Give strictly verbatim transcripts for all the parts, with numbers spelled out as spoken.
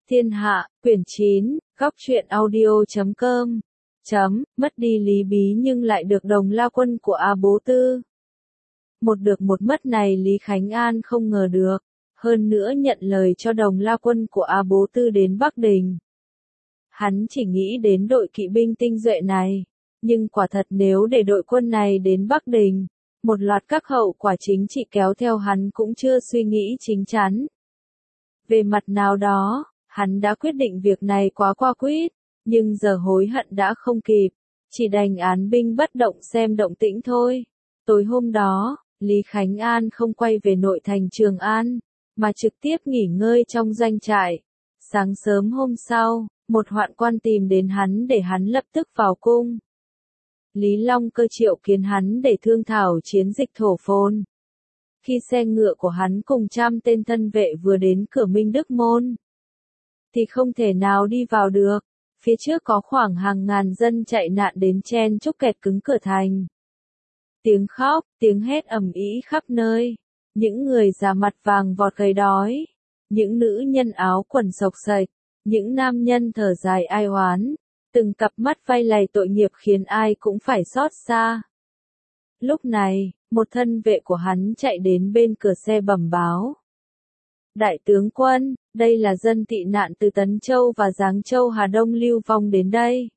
Thiên Hạ, quyển chín, góc truyện audio chấm com, chấm, mất đi Lý Bí nhưng lại được đồng lao quân của A Bố Tư. Một được một mất này Lý Khánh An không ngờ được, hơn nữa nhận lời cho đồng lao quân của A Bố Tư đến Bắc Đình. Hắn chỉ nghĩ đến đội kỵ binh tinh nhuệ này, nhưng quả thật nếu để đội quân này đến Bắc Đình, một loạt các hậu quả chính trị kéo theo hắn cũng chưa suy nghĩ chính chắn. Về mặt nào đó, hắn đã quyết định việc này quá qua quýt, nhưng giờ hối hận đã không kịp, chỉ đành án binh bất động xem động tĩnh thôi. Tối hôm đó, Lý Khánh An không quay về nội thành Trường An, mà trực tiếp nghỉ ngơi trong doanh trại. Sáng sớm hôm sau, một hoạn quan tìm đến hắn để hắn lập tức vào cung. Lý Long Cơ triệu kiến hắn để thương thảo chiến dịch thổ phồn. Khi xe ngựa của hắn cùng trăm tên thân vệ vừa đến cửa Minh Đức Môn, thì không thể nào đi vào được, phía trước có khoảng hàng ngàn dân chạy nạn đến chen chúc kẹt cứng cửa thành. Tiếng khóc, tiếng hét ầm ĩ khắp nơi, những người già mặt vàng vọt gầy đói, những nữ nhân áo quần xộc xệch, những nam nhân thở dài ai oán, từng cặp mắt vay lầy tội nghiệp khiến ai cũng phải xót xa. Lúc này, một thân vệ của hắn chạy đến bên cửa xe bẩm báo. Đại tướng quân, đây là dân tị nạn từ Tấn Châu và Giáng Châu Hà Đông lưu vong đến đây.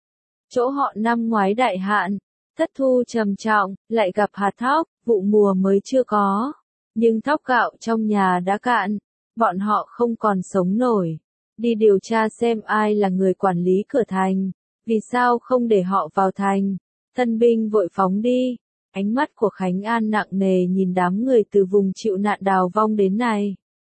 Chỗ họ năm ngoái đại hạn, thất thu trầm trọng, lại gặp hạt thóc, vụ mùa mới chưa có. Nhưng thóc gạo trong nhà đã cạn, bọn họ không còn sống nổi. Đi điều tra xem ai là người quản lý cửa thành, vì sao không để họ vào thành. Thân binh vội phóng đi. Ánh mắt của Khánh An nặng nề nhìn đám người từ vùng chịu nạn đào vong đến này.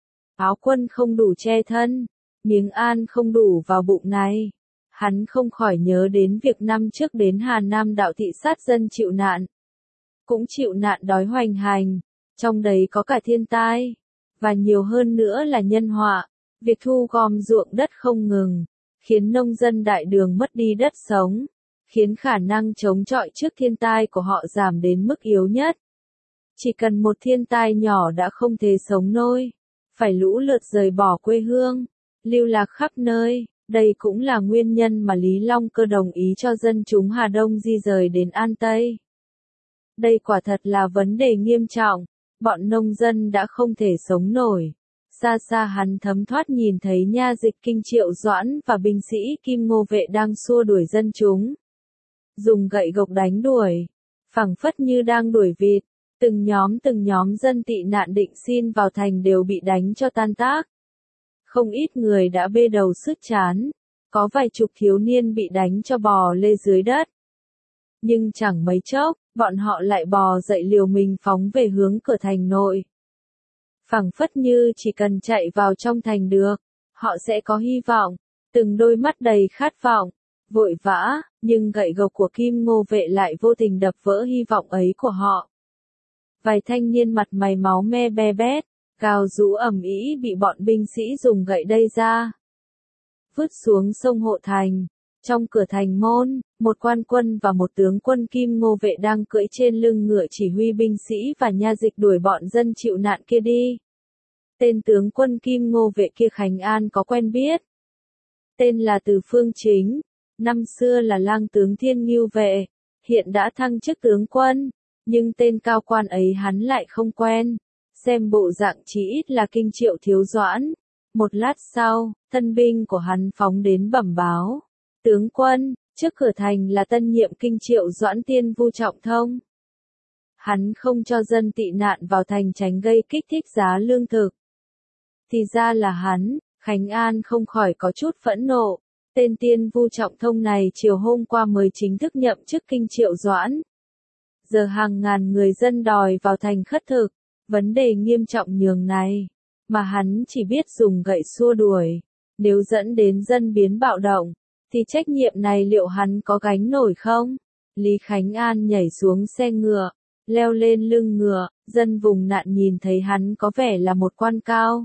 Áo quân không đủ che thân, miếng ăn không đủ vào bụng này. Hắn không khỏi nhớ đến việc năm trước đến Hà Nam đạo thị sát dân chịu nạn. Cũng chịu nạn đói hoành hành, trong đấy có cả thiên tai, và nhiều hơn nữa là nhân họa. Việc thu gom ruộng đất không ngừng, khiến nông dân đại đường mất đi đất sống, khiến khả năng chống chọi trước thiên tai của họ giảm đến mức yếu nhất. Chỉ cần một thiên tai nhỏ đã không thể sống nổi, phải lũ lượt rời bỏ quê hương, lưu lạc khắp nơi. Đây cũng là nguyên nhân mà Lý Long Cơ đồng ý cho dân chúng Hà Đông di rời đến An Tây. Đây quả thật là vấn đề nghiêm trọng, bọn nông dân đã không thể sống nổi. Xa xa hắn thấm thoát nhìn thấy nha dịch Kinh Triệu Doãn và binh sĩ Kim Ngô Vệ đang xua đuổi dân chúng. Dùng gậy gộc đánh đuổi, phảng phất như đang đuổi vịt, từng nhóm từng nhóm dân tị nạn định xin vào thành đều bị đánh cho tan tác. Không ít người đã bê đầu sứt chán, có vài chục thiếu niên bị đánh cho bò lê dưới đất. Nhưng chẳng mấy chốc, bọn họ lại bò dậy liều mình phóng về hướng cửa thành nội. Phảng phất như chỉ cần chạy vào trong thành được, họ sẽ có hy vọng, từng đôi mắt đầy khát vọng, vội vã, nhưng gậy gộc của Kim Ngô Vệ lại vô tình đập vỡ hy vọng ấy của họ. Vài thanh niên mặt mày máu me be bét, gào rú ầm ĩ bị bọn binh sĩ dùng gậy đây ra, vứt xuống sông Hộ Thành. Trong cửa thành môn, một quan quân và một tướng quân Kim Ngô Vệ đang cưỡi trên lưng ngựa chỉ huy binh sĩ và nha dịch đuổi bọn dân chịu nạn kia đi. Tên tướng quân Kim Ngô Vệ kia Khánh An có quen biết. Tên là Từ Phương Chính, năm xưa là lang tướng Thiên Ngưu Vệ, hiện đã thăng chức tướng quân, nhưng tên cao quan ấy hắn lại không quen. Xem bộ dạng chỉ ít là Kinh Triệu Thiếu Doãn. Một lát sau, thân binh của hắn phóng đến bẩm báo. Tướng quân, trước cửa thành là tân nhiệm Kinh Triệu Doãn Tiên Vu Trọng Thông. Hắn không cho dân tị nạn vào thành tránh gây kích thích giá lương thực. Thì ra là hắn, Khánh An không khỏi có chút phẫn nộ. Tên Tiên Vu Trọng Thông này chiều hôm qua mới chính thức nhậm chức Kinh Triệu Doãn. Giờ hàng ngàn người dân đòi vào thành khất thực, vấn đề nghiêm trọng nhường này, mà hắn chỉ biết dùng gậy xua đuổi. Nếu dẫn đến dân biến bạo động, thì trách nhiệm này liệu hắn có gánh nổi không? Lý Khánh An nhảy xuống xe ngựa, leo lên lưng ngựa, dân vùng nạn nhìn thấy hắn có vẻ là một quan cao.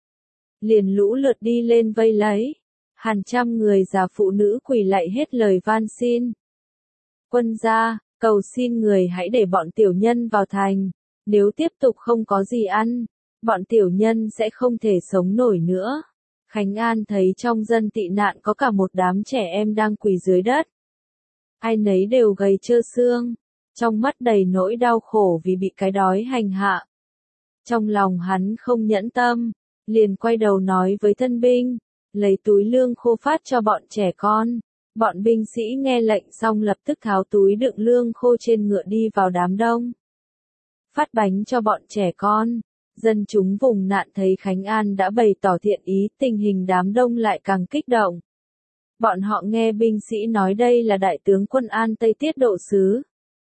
Liền lũ lượt đi lên vây lấy, hàng trăm người già phụ nữ quỳ lạy hết lời van xin. Quân gia, cầu xin người hãy để bọn tiểu nhân vào thành, nếu tiếp tục không có gì ăn, bọn tiểu nhân sẽ không thể sống nổi nữa. Khánh An thấy trong dân tị nạn có cả một đám trẻ em đang quỳ dưới đất. Ai nấy đều gầy trơ xương, trong mắt đầy nỗi đau khổ vì bị cái đói hành hạ. Trong lòng hắn không nhẫn tâm, liền quay đầu nói với thân binh, lấy túi lương khô phát cho bọn trẻ con. Bọn binh sĩ nghe lệnh xong lập tức tháo túi đựng lương khô trên ngựa đi vào đám đông. Phát bánh cho bọn trẻ con. Dân chúng vùng nạn thấy Khánh An đã bày tỏ thiện ý, tình hình đám đông lại càng kích động. Bọn họ nghe binh sĩ nói đây là đại tướng quân An Tây tiết độ sứ.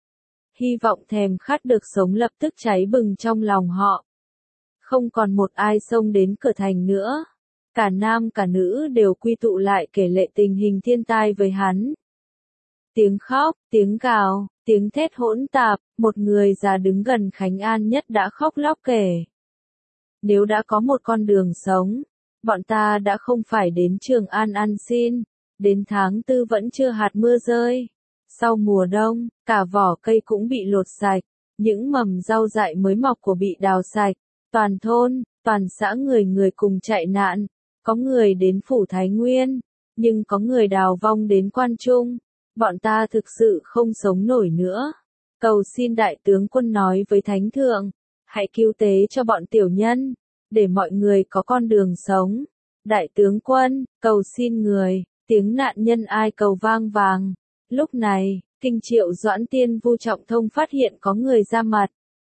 Hy vọng thèm khát được sống lập tức cháy bừng trong lòng họ. Không còn một ai xông đến cửa thành nữa. Cả nam cả nữ đều quy tụ lại kể lệ tình hình thiên tai với hắn. Tiếng khóc, tiếng gào, tiếng thét hỗn tạp, một người già đứng gần Khánh An nhất đã khóc lóc kể. Nếu đã có một con đường sống, bọn ta đã không phải đến Trường An ăn xin, đến tháng tư vẫn chưa hạt mưa rơi. Sau mùa đông, cả vỏ cây cũng bị lột sạch, những mầm rau dại mới mọc của bị đào sạch, toàn thôn, toàn xã người người cùng chạy nạn, có người đến phủ Thái Nguyên, nhưng có người đào vong đến Quan Trung, bọn ta thực sự không sống nổi nữa. Cầu xin đại tướng quân nói với Thánh Thượng, hãy cứu tế cho bọn tiểu nhân, để mọi người có con đường sống. Đại tướng quân, cầu xin người, tiếng nạn nhân ai cầu vang vàng. Lúc này, Kinh Triệu Doãn Tiên Vu Trọng Thông phát hiện có người ra mặt.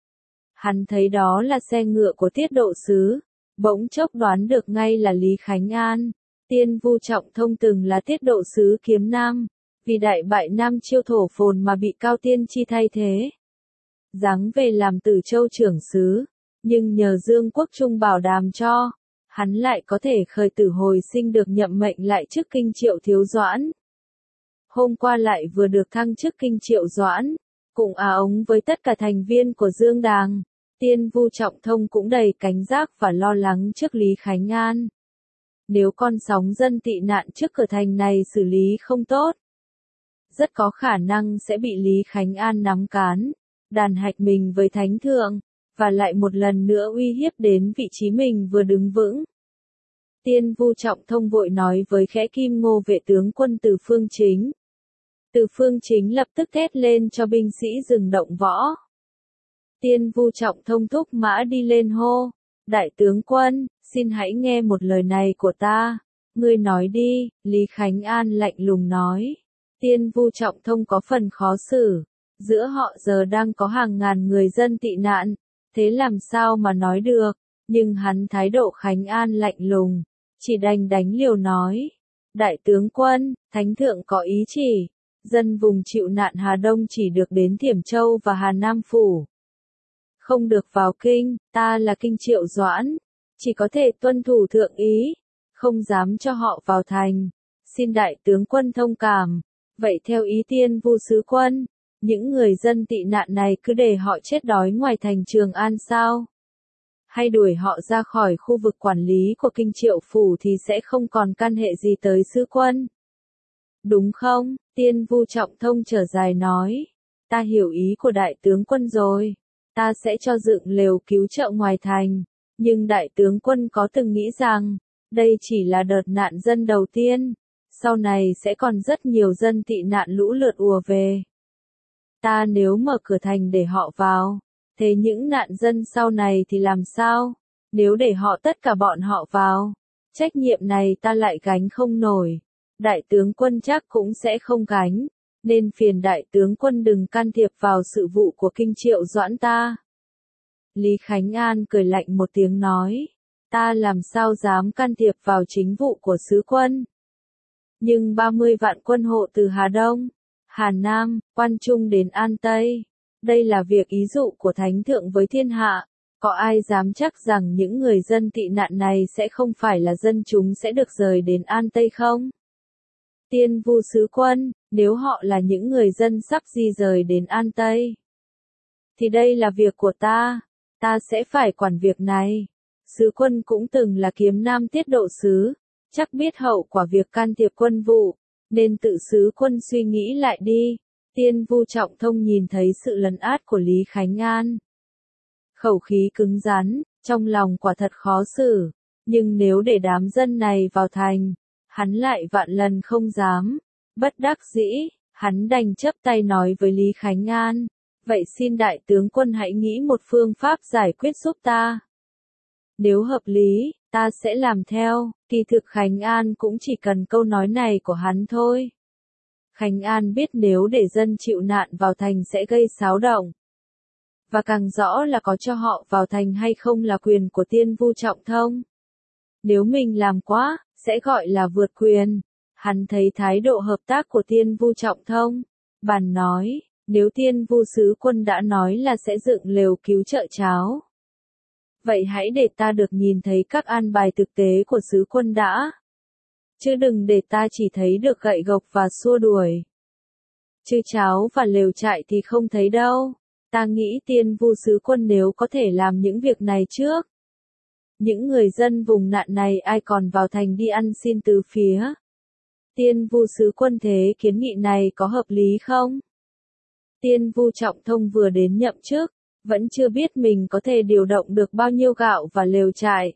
Hắn thấy đó là xe ngựa của tiết độ sứ, bỗng chốc đoán được ngay là Lý Khánh An. Tiên Vu Trọng Thông từng là tiết độ sứ Kiếm Nam, vì đại bại Nam Chiêu thổ phồn mà bị Cao Tiên Chi thay thế. Giáng về làm Tử Châu trưởng sứ, nhưng nhờ Dương Quốc Trung bảo đảm cho, hắn lại có thể khởi tử hồi sinh được nhậm mệnh lại chức Kinh Triệu Thiếu Doãn. Hôm qua lại vừa được thăng chức Kinh Triệu Doãn, cùng á ống với tất cả thành viên của Dương Đàng. Tiên Vu Trọng Thông cũng đầy cảnh giác và lo lắng trước Lý Khánh An. Nếu con sóng dân tị nạn trước cửa thành này xử lý không tốt, rất có khả năng sẽ bị Lý Khánh An nắm cán, đàn hạch mình với Thánh Thượng, và lại một lần nữa uy hiếp đến vị trí mình vừa đứng vững. Tiên Vu Trọng Thông vội nói với Khẽ Kim Ngô vệ tướng quân Từ Phương Chính. Từ Phương Chính lập tức thét lên cho binh sĩ dừng động võ. Tiên Vu Trọng Thông thúc mã đi lên hô, đại tướng quân, xin hãy nghe một lời này của ta. Ngươi nói đi, Lý Khánh An lạnh lùng nói. Tiên Vu Trọng Thông có phần khó xử, giữa họ giờ đang có hàng ngàn người dân tị nạn, thế làm sao mà nói được, nhưng hắn thái độ Khánh An lạnh lùng, chỉ đành đánh liều nói. Đại tướng quân, Thánh Thượng có ý chỉ, dân vùng chịu nạn Hà Đông chỉ được đến Thiểm Châu và Hà Nam Phủ. Không được vào kinh, ta là Kinh Triệu Doãn, chỉ có thể tuân thủ thượng ý, không dám cho họ vào thành. Xin đại tướng quân thông cảm, vậy theo ý Tiên Vu sứ quân, những người dân tị nạn này cứ để họ chết đói ngoài thành Trường An sao? Hay đuổi họ ra khỏi khu vực quản lý của Kinh Triệu Phủ thì sẽ không còn can hệ gì tới sứ quân? Đúng không? Tiên Vu Trọng Thông trở dài nói. Ta hiểu ý của đại tướng quân rồi. Ta sẽ cho dựng lều cứu trợ ngoài thành. Nhưng đại tướng quân có từng nghĩ rằng, đây chỉ là đợt nạn dân đầu tiên. Sau này sẽ còn rất nhiều dân tị nạn lũ lượt ùa về. Ta nếu mở cửa thành để họ vào, thế những nạn dân sau này thì làm sao? Nếu để họ tất cả bọn họ vào, trách nhiệm này ta lại gánh không nổi. Đại tướng quân chắc cũng sẽ không gánh, nên phiền đại tướng quân đừng can thiệp vào sự vụ của Kinh Triệu Doãn ta. Lý Khánh An cười lạnh một tiếng nói, ta làm sao dám can thiệp vào chính vụ của sứ quân. Nhưng ba mươi vạn quân hộ từ Hà Đông, Hà Nam, Quan Trung đến An Tây, đây là việc ý dụ của Thánh Thượng với thiên hạ, có ai dám chắc rằng những người dân tị nạn này sẽ không phải là dân chúng sẽ được rời đến An Tây không? Tiên Vu sứ quân, nếu họ là những người dân sắp di rời đến An Tây, thì đây là việc của ta, ta sẽ phải quản việc này. Sứ quân cũng từng là Kiếm Nam tiết độ sứ, chắc biết hậu quả việc can thiệp quân vụ, nên tự sứ quân suy nghĩ lại đi. Tiên Vu Trọng Thông nhìn thấy sự lấn át của Lý Khánh An. Khẩu khí cứng rắn, trong lòng quả thật khó xử, Nhưng nếu để đám dân này vào thành, hắn lại vạn lần không dám. Bất đắc dĩ, hắn đành chấp tay nói với Lý Khánh An, vậy xin đại tướng quân hãy nghĩ một phương pháp giải quyết giúp ta. Nếu hợp lý, ta sẽ làm theo. Kỳ thực Khánh An cũng chỉ cần câu nói này của hắn thôi. Khánh An biết nếu để dân chịu nạn vào thành sẽ gây xáo động. Và càng rõ là có cho họ vào thành hay không là quyền của Tiên Vu Trọng Thông. Nếu mình làm quá, sẽ gọi là vượt quyền. Hắn thấy thái độ hợp tác của Tiên Vu Trọng Thông. Bàn nói, nếu Tiên Vu sứ quân đã nói là sẽ dựng lều cứu trợ cháo. Vậy hãy để ta được nhìn thấy các an bài thực tế của sứ quân đã. Chứ đừng để ta chỉ thấy được gậy gộc và xua đuổi. Chứ cháo và lều trại thì không thấy đâu. Ta nghĩ Tiên Vu sứ quân nếu có thể làm những việc này trước. Những người dân vùng nạn này ai còn vào thành đi ăn xin từ phía. Tiên Vu sứ quân thế kiến nghị này có hợp lý không? Tiên Vu Trọng Thông vừa đến nhậm chức, vẫn chưa biết mình có thể điều động được bao nhiêu gạo và lều trại.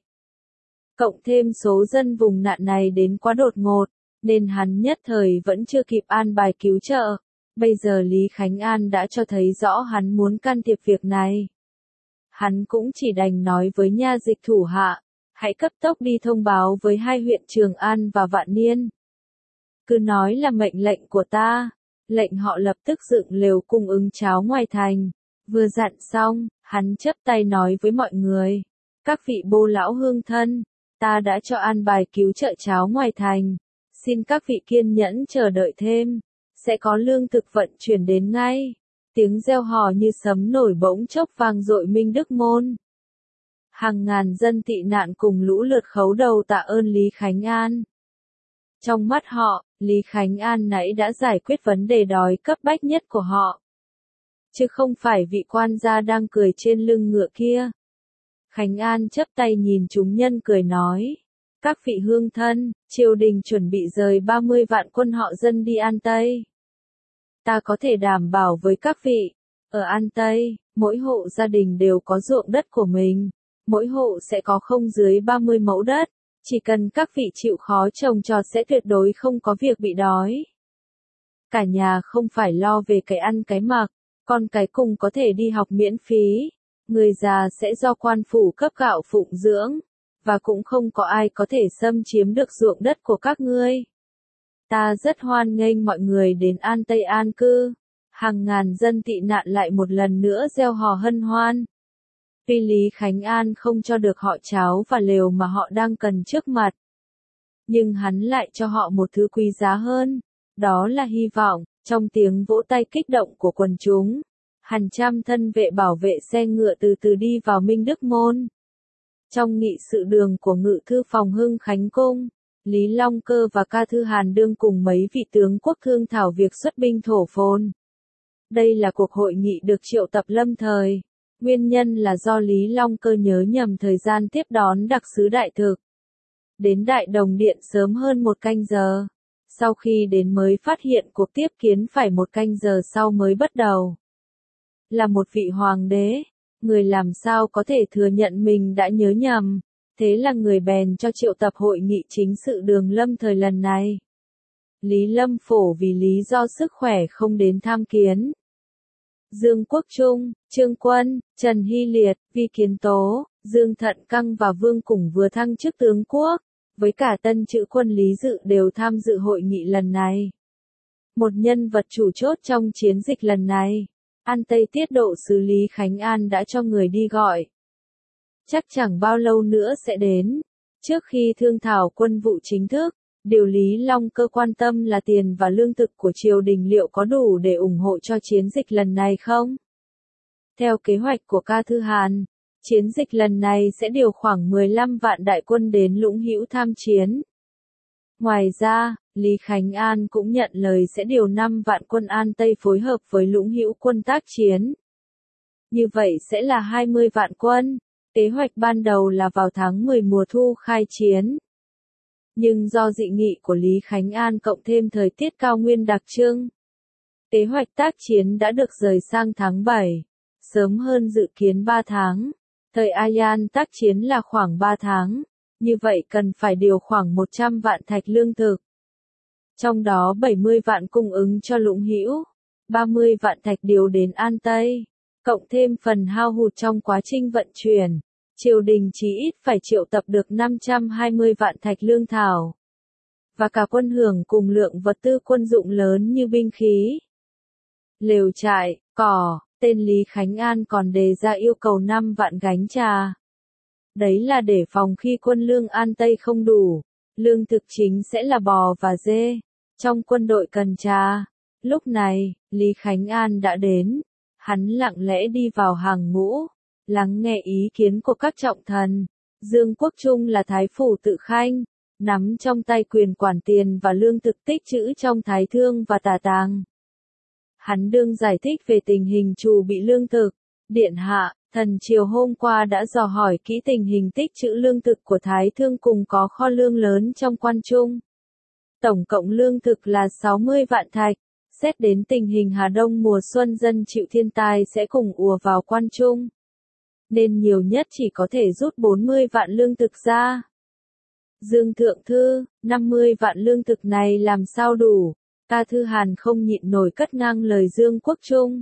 Cộng thêm số dân vùng nạn này đến quá đột ngột, nên hắn nhất thời vẫn chưa kịp an bài cứu trợ. Bây giờ Lý Khánh An đã cho thấy rõ hắn muốn can thiệp việc này. Hắn cũng chỉ đành nói với nha dịch thủ hạ, hãy cấp tốc đi thông báo với hai huyện Trường An và Vạn Niên. Cứ nói là mệnh lệnh của ta, lệnh họ lập tức dựng lều cung ứng cháo ngoài thành. Vừa dặn xong, hắn chắp tay nói với mọi người, các vị bô lão hương thân, ta đã cho an bài cứu trợ cháo ngoài thành, xin các vị kiên nhẫn chờ đợi thêm, sẽ có lương thực vận chuyển đến ngay. Tiếng reo hò như sấm nổi bỗng chốc vang dội Minh Đức Môn. Hàng ngàn dân tị nạn cùng lũ lượt khấu đầu tạ ơn Lý Khánh An. Trong mắt họ, Lý Khánh An nãy đã giải quyết vấn đề đói cấp bách nhất của họ. Chứ không phải vị quan gia đang cười trên lưng ngựa kia. Khánh An chắp tay nhìn chúng nhân cười nói. Các vị hương thân, triều đình chuẩn bị rời ba mươi vạn quân họ dân đi An Tây. Ta có thể đảm bảo với các vị, ở An Tây, mỗi hộ gia đình đều có ruộng đất của mình. Mỗi hộ sẽ có không dưới ba mươi mẫu đất. Chỉ cần các vị chịu khó trồng trọt sẽ tuyệt đối không có việc bị đói. Cả nhà không phải lo về cái ăn cái mặc. Con cái cùng có thể đi học miễn phí, người già sẽ do quan phủ cấp gạo phụng dưỡng, và cũng không có ai có thể xâm chiếm được ruộng đất của các ngươi. Ta rất hoan nghênh mọi người đến An Tây an cư, hàng ngàn dân tị nạn lại một lần nữa reo hò hân hoan. Tuy Lý Khánh An không cho được họ cháo và lều mà họ đang cần trước mặt, nhưng hắn lại cho họ một thứ quý giá hơn, đó là hy vọng. Trong tiếng vỗ tay kích động của quần chúng, hàng trăm thân vệ bảo vệ xe ngựa từ từ đi vào Minh Đức Môn. Trong nghị sự đường của Ngự thư phòng Hưng Khánh Cung, Lý Long Cơ và Ca Thư Hàn đương cùng mấy vị tướng quốc thương thảo việc xuất binh thổ phồn. Đây là cuộc hội nghị được triệu tập lâm thời. Nguyên nhân là do Lý Long Cơ nhớ nhầm thời gian tiếp đón đặc sứ đại thực. Đến Đại Đồng Điện sớm hơn một canh giờ. Sau khi đến mới phát hiện cuộc tiếp kiến phải một canh giờ sau mới bắt đầu. Là một vị hoàng đế, người làm sao có thể thừa nhận mình đã nhớ nhầm, thế là người bèn cho triệu tập hội nghị chính sự đường lâm thời lần này. Lý Lâm Phổ vì lý do sức khỏe không đến tham kiến. Dương Quốc Trung, Trương Quân, Trần Hy Liệt, Vi Kiến Tố, Dương Thận Căng và Vương Củng vừa thăng chức tướng quốc. Với cả tân chữ quân Lý Dự đều tham dự hội nghị lần này. Một nhân vật chủ chốt trong chiến dịch lần này, An Tây tiết độ sứ Lý Khánh An đã cho người đi gọi. Chắc chẳng bao lâu nữa sẽ đến. Trước khi thương thảo quân vụ chính thức, điều Lý Long Cơ quan tâm là tiền và lương thực của triều đình liệu có đủ để ủng hộ cho chiến dịch lần này không? Theo kế hoạch của Ca Thư Hàn, chiến dịch lần này sẽ điều khoảng mười lăm vạn đại quân đến Lũng Hữu tham chiến. Ngoài ra, Lý Khánh An cũng nhận lời sẽ điều năm vạn quân An Tây phối hợp với Lũng Hữu quân tác chiến. Như vậy sẽ là hai mươi vạn quân. Kế hoạch ban đầu là vào tháng mười mùa thu khai chiến. Nhưng do dị nghị của Lý Khánh An cộng thêm thời tiết cao nguyên đặc trưng, kế hoạch tác chiến đã được rời sang tháng bảy, sớm hơn dự kiến ba tháng. Thời Ayan tác chiến là khoảng ba tháng. Như vậy cần phải điều khoảng một trăm vạn thạch lương thực. Trong đó bảy mươi vạn cung ứng cho Lũng Hữu, ba mươi vạn thạch điều đến An Tây, cộng thêm phần hao hụt trong quá trình vận chuyển, triều đình chí ít phải triệu tập được năm trăm hai mươi vạn thạch lương thảo. Và cả quân hưởng cùng lượng vật tư quân dụng lớn như binh khí, lều trại, cỏ, tên Lý Khánh An còn đề ra yêu cầu năm vạn gánh trà. Đấy là để phòng khi quân lương An Tây không đủ, lương thực chính sẽ là bò và dê, trong quân đội cần trà. Lúc này, Lý Khánh An đã đến, hắn lặng lẽ đi vào hàng ngũ, lắng nghe ý kiến của các trọng thần. Dương Quốc Trung là thái phủ tự khanh, nắm trong tay quyền quản tiền và lương thực tích trữ trong Thái Thương và Tả Tàng. Hắn đương giải thích về tình hình trù bị lương thực. Điện hạ, thần triều hôm qua đã dò hỏi kỹ tình hình tích trữ lương thực của Thái Thương cùng có kho lương lớn trong quan trung. Tổng cộng lương thực là sáu mươi vạn thạch. Xét đến tình hình Hà Đông mùa xuân dân chịu thiên tai sẽ cùng ùa vào quan trung, nên nhiều nhất chỉ có thể rút bốn mươi vạn lương thực ra. Dương Thượng Thư, năm mươi vạn lương thực này làm sao đủ? Ca Thư Hàn không nhịn nổi cất ngang lời Dương Quốc Trung.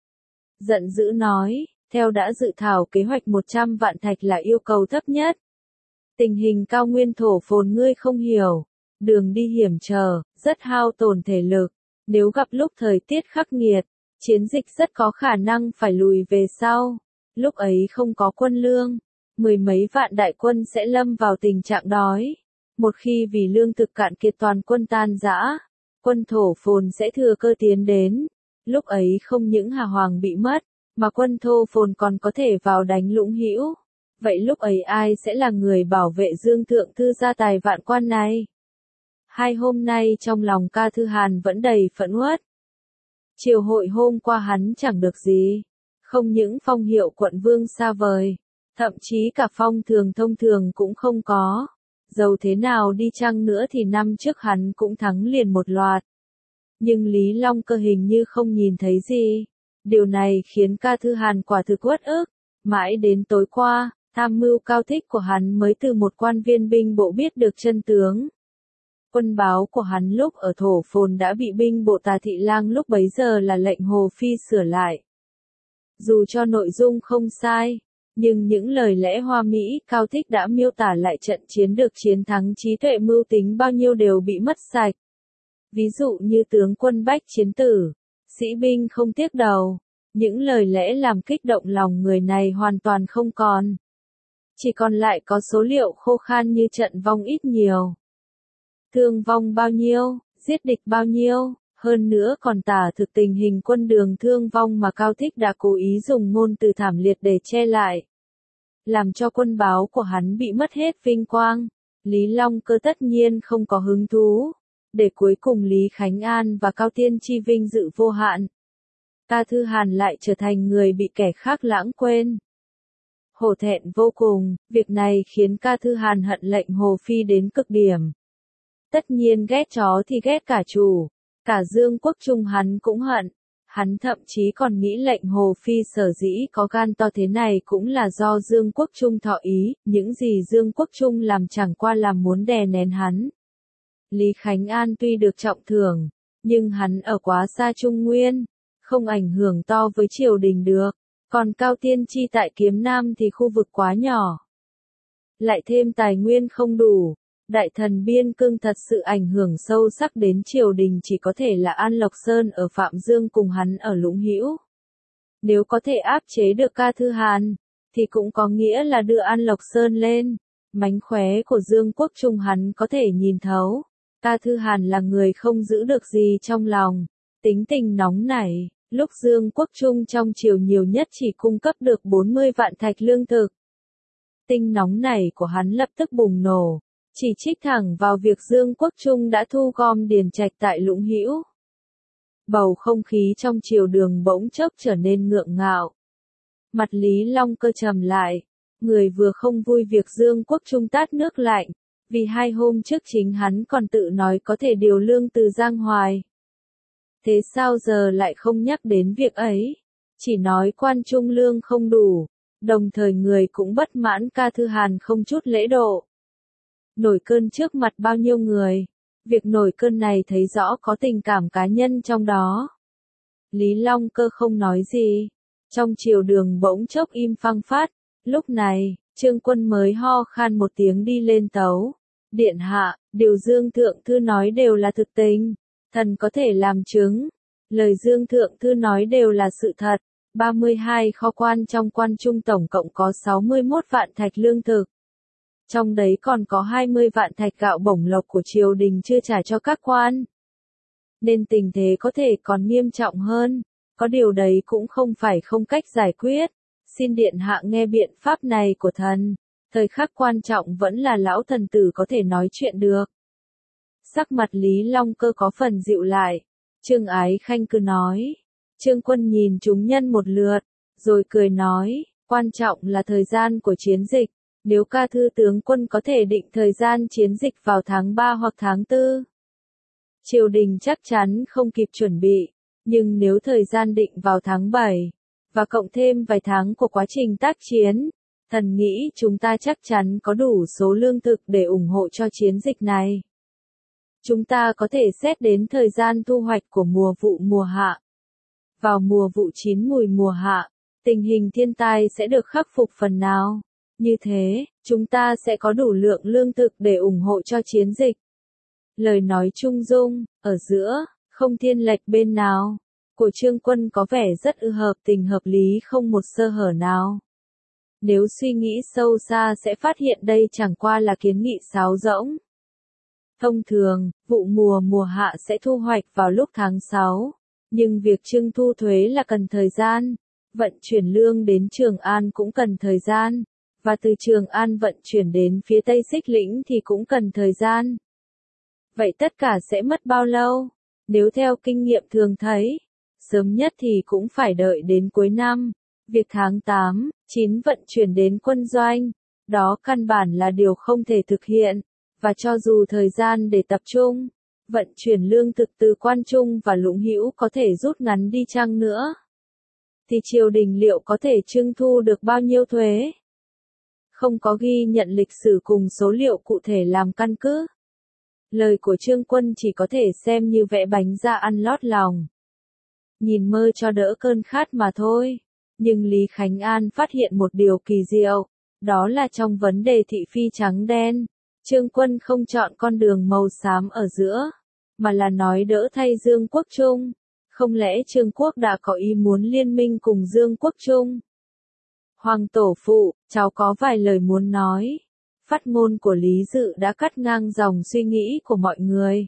Giận dữ nói, theo đã dự thảo kế hoạch một trăm vạn thạch là yêu cầu thấp nhất. Tình hình cao nguyên thổ phồn ngươi không hiểu, đường đi hiểm trở, rất hao tổn thể lực. Nếu gặp lúc thời tiết khắc nghiệt, chiến dịch rất có khả năng phải lùi về sau. Lúc ấy không có quân lương, mười mấy vạn đại quân sẽ lâm vào tình trạng đói. Một khi vì lương thực cạn kiệt toàn quân tan rã, quân thổ phồn sẽ thừa cơ tiến đến. Lúc ấy không những Hà Hoàng bị mất, mà quân thổ phồn còn có thể vào đánh Lũng Hữu. Vậy lúc ấy ai sẽ là người bảo vệ Dương Thượng Thư gia tài vạn quan này? Hai hôm nay trong lòng Ca Thư Hàn vẫn đầy phẫn uất. Triều hội hôm qua hắn chẳng được gì, không những phong hiệu quận vương xa vời, thậm chí cả phong thường thông thường cũng không có. Dầu thế nào đi chăng nữa thì năm trước hắn cũng thắng liền một loạt. Nhưng Lý Long Cơ hình như không nhìn thấy gì. Điều này khiến Ca Thư Hàn quả thực uất ức. Mãi đến tối qua, tham mưu cao thích của hắn mới từ một quan viên binh bộ biết được chân tướng. Quân báo của hắn lúc ở thổ phồn đã bị binh bộ Tà Thị Lang lúc bấy giờ là lệnh Hồ Phi sửa lại. Dù cho nội dung không sai, nhưng những lời lẽ hoa mỹ cao thích đã miêu tả lại trận chiến được chiến thắng trí tuệ mưu tính bao nhiêu đều bị mất sạch. Ví dụ như tướng quân Bách chiến tử, sĩ binh không tiếc đầu, những lời lẽ làm kích động lòng người này hoàn toàn không còn. Chỉ còn lại có số liệu khô khan như trận vong ít nhiều. Thương vong bao nhiêu, giết địch bao nhiêu, hơn nữa còn tả thực tình hình quân đường thương vong mà Cao Thích đã cố ý dùng ngôn từ thảm liệt để che lại. Làm cho quân báo của hắn bị mất hết vinh quang. Lý Long Cơ tất nhiên không có hứng thú, để cuối cùng Lý Khánh An và Cao Tiên Chi vinh dự vô hạn. Ca Thư Hàn lại trở thành người bị kẻ khác lãng quên. Hổ thẹn vô cùng, việc này khiến Ca Thư Hàn hận lệnh Hồ Phi đến cực điểm. Tất nhiên ghét chó thì ghét cả chủ, cả Dương Quốc Trung hắn cũng hận. Hắn thậm chí còn nghĩ lệnh Hồ Phi sở dĩ có gan to thế này cũng là do Dương Quốc Trung thọ ý, những gì Dương Quốc Trung làm chẳng qua là muốn đè nén hắn. Lý Khánh An tuy được trọng thưởng, nhưng hắn ở quá xa Trung Nguyên, không ảnh hưởng to với triều đình được, còn Cao Tiên Chi tại Kiếm Nam thì khu vực quá nhỏ. Lại thêm tài nguyên không đủ. Đại thần biên cương thật sự ảnh hưởng sâu sắc đến triều đình chỉ có thể là An Lộc Sơn ở Phạm Dương cùng hắn ở Lũng Hữu. Nếu có thể áp chế được Ca Thư Hàn, thì cũng có nghĩa là đưa An Lộc Sơn lên. Mánh khóe của Dương Quốc Trung hắn có thể nhìn thấu. Ca Thư Hàn là người không giữ được gì trong lòng. Tính tình nóng nảy, lúc Dương Quốc Trung trong triều nhiều nhất chỉ cung cấp được bốn mươi vạn thạch lương thực. Tinh nóng này của hắn lập tức bùng nổ. Chỉ trích thẳng vào việc Dương Quốc Trung đã thu gom điền trạch tại Lũng Hữu. Bầu không khí trong triều đường bỗng chốc trở nên ngượng ngạo. Mặt Lý Long Cơ trầm lại, người vừa không vui việc Dương Quốc Trung tát nước lạnh, vì hai hôm trước chính hắn còn tự nói có thể điều lương từ Giang Hoài. Thế sao giờ lại không nhắc đến việc ấy, chỉ nói quan trung lương không đủ, đồng thời người cũng bất mãn Ca Thư Hàn không chút lễ độ. Nổi cơn trước mặt bao nhiêu người. Việc nổi cơn này thấy rõ có tình cảm cá nhân trong đó. Lý Long Cơ không nói gì. Trong triều đường bỗng chốc im phăng phát. Lúc này, Trương Quân mới ho khan một tiếng đi lên tấu. Điện hạ, điều Dương Thượng Thư nói đều là thực tình. Thần có thể làm chứng. Lời Dương Thượng Thư nói đều là sự thật. ba mươi hai kho quan trong quan trung tổng cộng có sáu mươi mốt vạn thạch lương thực. Trong đấy còn có hai mươi vạn thạch gạo bổng lộc của triều đình chưa trả cho các quan. Nên tình thế có thể còn nghiêm trọng hơn. Có điều đấy cũng không phải không cách giải quyết. Xin điện hạ nghe biện pháp này của thần. Thời khắc quan trọng vẫn là lão thần tử có thể nói chuyện được. Sắc mặt Lý Long Cơ có phần dịu lại. Trương Ái Khanh cứ nói. Trương Quân nhìn chúng nhân một lượt, rồi cười nói, quan trọng là thời gian của chiến dịch. Nếu ca thư tướng quân có thể định thời gian chiến dịch vào tháng ba hoặc tháng tư, triều đình chắc chắn không kịp chuẩn bị. Nhưng nếu thời gian định vào tháng bảy, và cộng thêm vài tháng của quá trình tác chiến, thần nghĩ chúng ta chắc chắn có đủ số lương thực để ủng hộ cho chiến dịch này. Chúng ta có thể xét đến thời gian thu hoạch của mùa vụ mùa hạ. Vào mùa vụ chín mùi mùa hạ, tình hình thiên tai sẽ được khắc phục phần nào. Như thế, chúng ta sẽ có đủ lượng lương thực để ủng hộ cho chiến dịch. Lời nói trung dung, ở giữa, không thiên lệch bên nào, của Trương Quân có vẻ rất ư hợp tình hợp lý không một sơ hở nào. Nếu suy nghĩ sâu xa sẽ phát hiện đây chẳng qua là kiến nghị sáo rỗng. Thông thường, vụ mùa mùa hạ sẽ thu hoạch vào lúc tháng sáu. Nhưng việc trưng thu thuế là cần thời gian, vận chuyển lương đến Trường An cũng cần thời gian, và từ Trường An vận chuyển đến phía Tây Xích Lĩnh thì cũng cần thời gian. Vậy tất cả sẽ mất bao lâu? Nếu theo kinh nghiệm thường thấy, sớm nhất thì cũng phải đợi đến cuối năm. Việc tháng tám, chín vận chuyển đến quân doanh, đó căn bản là điều không thể thực hiện, và cho dù thời gian để tập trung vận chuyển lương thực từ Quan Trung và Lũng Hữu có thể rút ngắn đi chăng nữa, thì triều đình liệu có thể trưng thu được bao nhiêu thuế? Không có ghi nhận lịch sử cùng số liệu cụ thể làm căn cứ. Lời của Trương Quân chỉ có thể xem như vẽ bánh ra ăn lót lòng. Nhìn mơ cho đỡ cơn khát mà thôi. Nhưng Lý Khánh An phát hiện một điều kỳ diệu, đó là trong vấn đề thị phi trắng đen, Trương Quân không chọn con đường màu xám ở giữa, mà là nói đỡ thay Dương Quốc Trung. Không lẽ Trương Quốc đã có ý muốn liên minh cùng Dương Quốc Trung? Hoàng tổ phụ, cháu có vài lời muốn nói. Phát ngôn của Lý Dự đã cắt ngang dòng suy nghĩ của mọi người.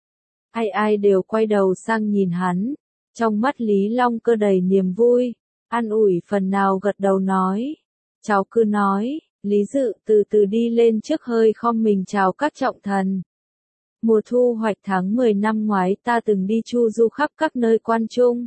Ai ai đều quay đầu sang nhìn hắn. Trong mắt Lý Long Cơ đầy niềm vui, an ủi phần nào gật đầu nói. Cháu cứ nói. Lý Dự từ từ đi lên trước hơi khom mình chào các trọng thần. Mùa thu hoạch tháng mười năm ngoái ta từng đi chu du khắp các nơi Quan Trung.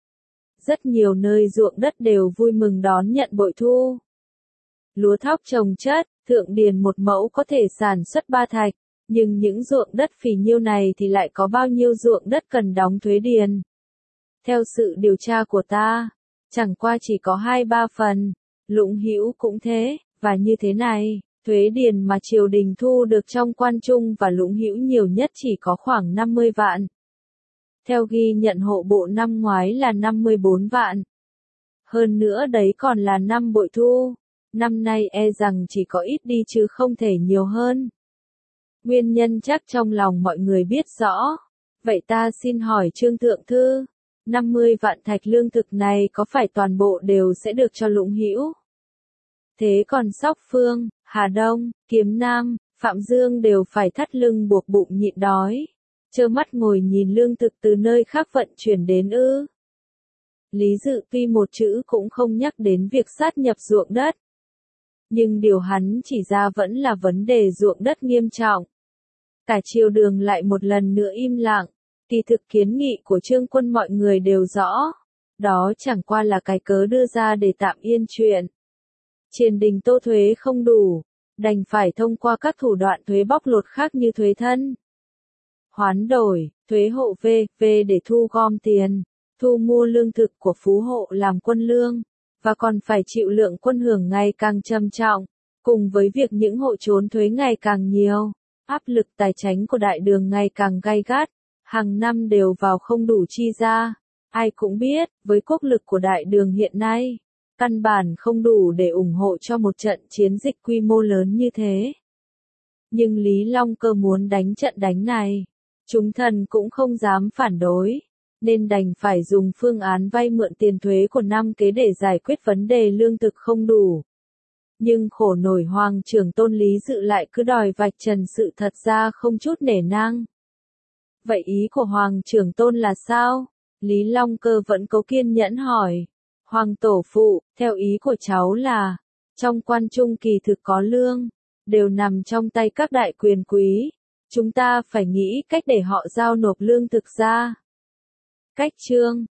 Rất nhiều nơi ruộng đất đều vui mừng đón nhận bội thu. Lúa thóc trồng chất, thượng điền một mẫu có thể sản xuất ba thạch, nhưng những ruộng đất phì nhiêu này thì lại có bao nhiêu ruộng đất cần đóng thuế điền. Theo sự điều tra của ta, chẳng qua chỉ có hai ba phần, Lũng Hữu cũng thế. Và như thế này, thuế điền mà triều đình thu được trong Quan Trung và Lũng Hữu nhiều nhất chỉ có khoảng năm mươi vạn. Theo ghi nhận hộ bộ năm ngoái là năm mươi bốn vạn. Hơn nữa đấy còn là năm bội thu. Năm nay e rằng chỉ có ít đi chứ không thể nhiều hơn. Nguyên nhân chắc trong lòng mọi người biết rõ. Vậy ta xin hỏi Trương Thượng Thư, năm mươi vạn thạch lương thực này có phải toàn bộ đều sẽ được cho Lũng Hữu? Thế còn Sóc Phương, Hà Đông, Kiếm Nam, Phạm Dương đều phải thắt lưng buộc bụng nhịn đói, trơ mắt ngồi nhìn lương thực từ nơi khác vận chuyển đến ư? Lý Dự tuy một chữ cũng không nhắc đến việc sát nhập ruộng đất, nhưng điều hắn chỉ ra vẫn là vấn đề ruộng đất nghiêm trọng. Cả triều đường lại một lần nữa im lặng, kỳ thực kiến nghị của Trương Quân mọi người đều rõ, đó chẳng qua là cái cớ đưa ra để tạm yên chuyện. Triền đình tô thuế không đủ, đành phải thông qua các thủ đoạn thuế bóc lột khác như thuế thân, hoán đổi, thuế hộ vê vê để thu gom tiền, thu mua lương thực của phú hộ làm quân lương, và còn phải chịu lượng quân hưởng ngày càng trầm trọng. Cùng với việc những hộ trốn thuế ngày càng nhiều, áp lực tài chính của đại đường ngày càng gay gắt, hàng năm đều vào không đủ chi ra. Ai cũng biết, với quốc lực của đại đường hiện nay, căn bản không đủ để ủng hộ cho một trận chiến dịch quy mô lớn như thế. Nhưng Lý Long Cơ muốn đánh trận đánh này, chúng thần cũng không dám phản đối, nên đành phải dùng phương án vay mượn tiền thuế của năm kế để giải quyết vấn đề lương thực không đủ. Nhưng khổ nổi Hoàng trưởng tôn Lý Dự lại cứ đòi vạch trần sự thật ra không chút nể nang. Vậy ý của Hoàng trưởng tôn là sao? Lý Long Cơ vẫn cố kiên nhẫn hỏi. Hoàng tổ phụ, theo ý của cháu là, trong quan trung kỳ thực có lương, đều nằm trong tay các đại quyền quý. Chúng ta phải nghĩ cách để họ giao nộp lương thực ra. Cách chương